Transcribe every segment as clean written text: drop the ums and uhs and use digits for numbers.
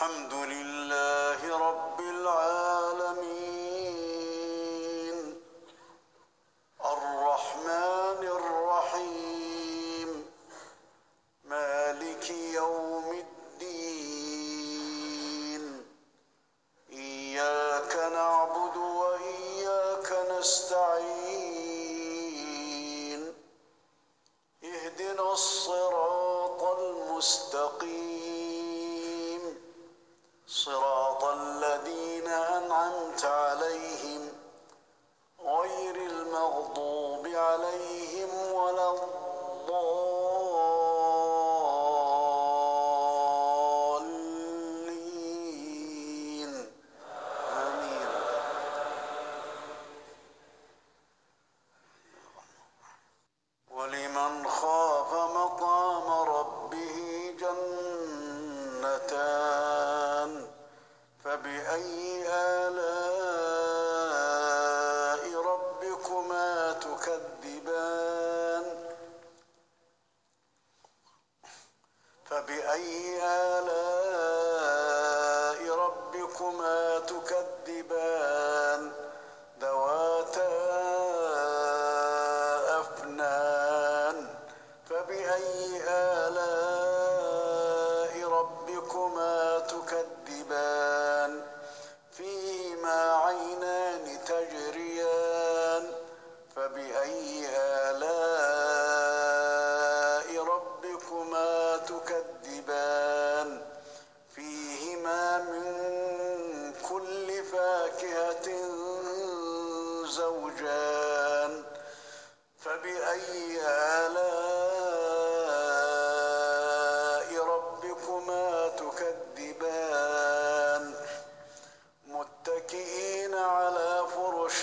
الحمد لله رب العالمين الرحمن الرحيم مالك يوم الدين إياك نعبد وإياك نستعين اهدنا الصراط المستقيم صراط الذين أنعمت عليهم غير المغضوب عليهم ولا الضالين آمين. ولمن خاف مقام ربه جنتان فبأي آلاء ربكما تكذبان فبأي آلاء ربكما تكذبان ذواتا أفنان فبأي آلاء ربكما تكذبان فيهما عينان تجريان فبأي آلاء ربكما تكذبان فيهما من كل فاكهة زوجان فبأي آلاء ربكما تكذبان متكئين على فرش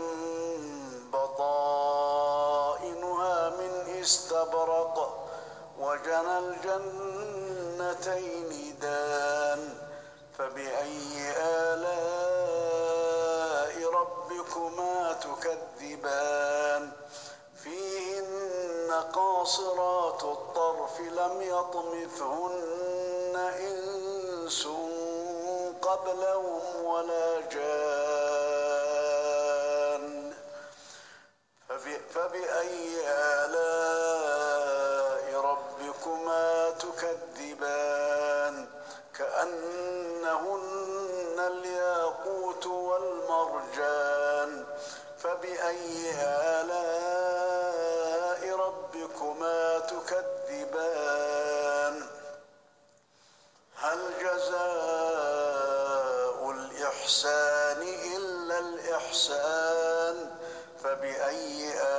بطائنها من استبرق وجنى الجنتين دان فبأي آلاء ربكما تكذبان فيهن قاصرات الطرف لم يطمثهن إنس قبلهم ولا جان فبأي آلاء ربكما تكذبان كأنهن الياقوت والمرجان فبأي آلاء ربكما تكذبان هل جزاء الإحسان إلا الإحسان فبأي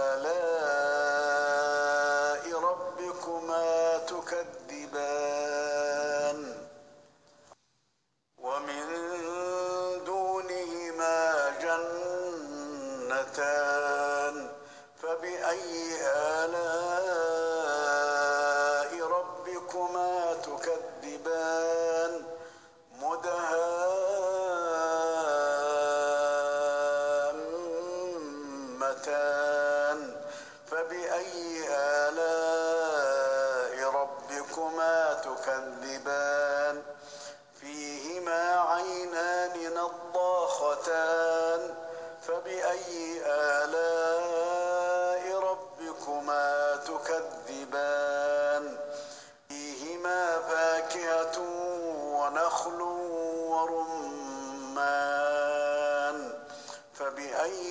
آلاء ربكما تكذبان ومن دونهما جنتان فبأي آلاء ربكما تكذبان مدهامتان فبأي آلاء ربكما تكذبان فيهما عينان نضاختان فبأي آلاء ربكما تكذبان فيهما فاكهة ونخل ورمان فبأي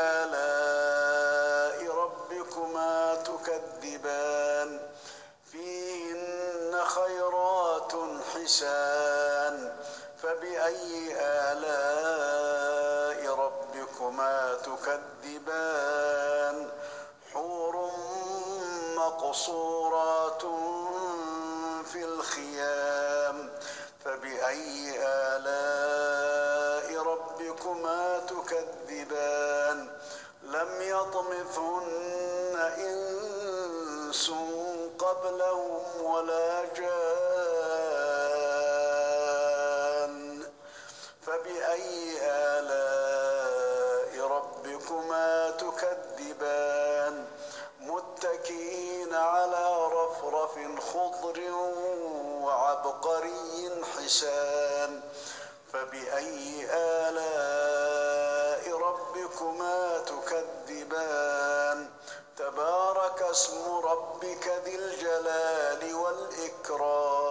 آلاء ربكما تكذبان فيهن خيرات حسان فبأي آلاء ربكما تكذبان حور مقصورات في الخيام فبأي آلاء ربكما تكذبان لم يطمثهن إنس قبلهم ولا جان فبأي آلاء ربكما تكذبان متكئين على رفرف خضر وعبقري حسان فبأي آلاء ربكما تكذبان تبارك اسم ربك ذي الجلال والإكرام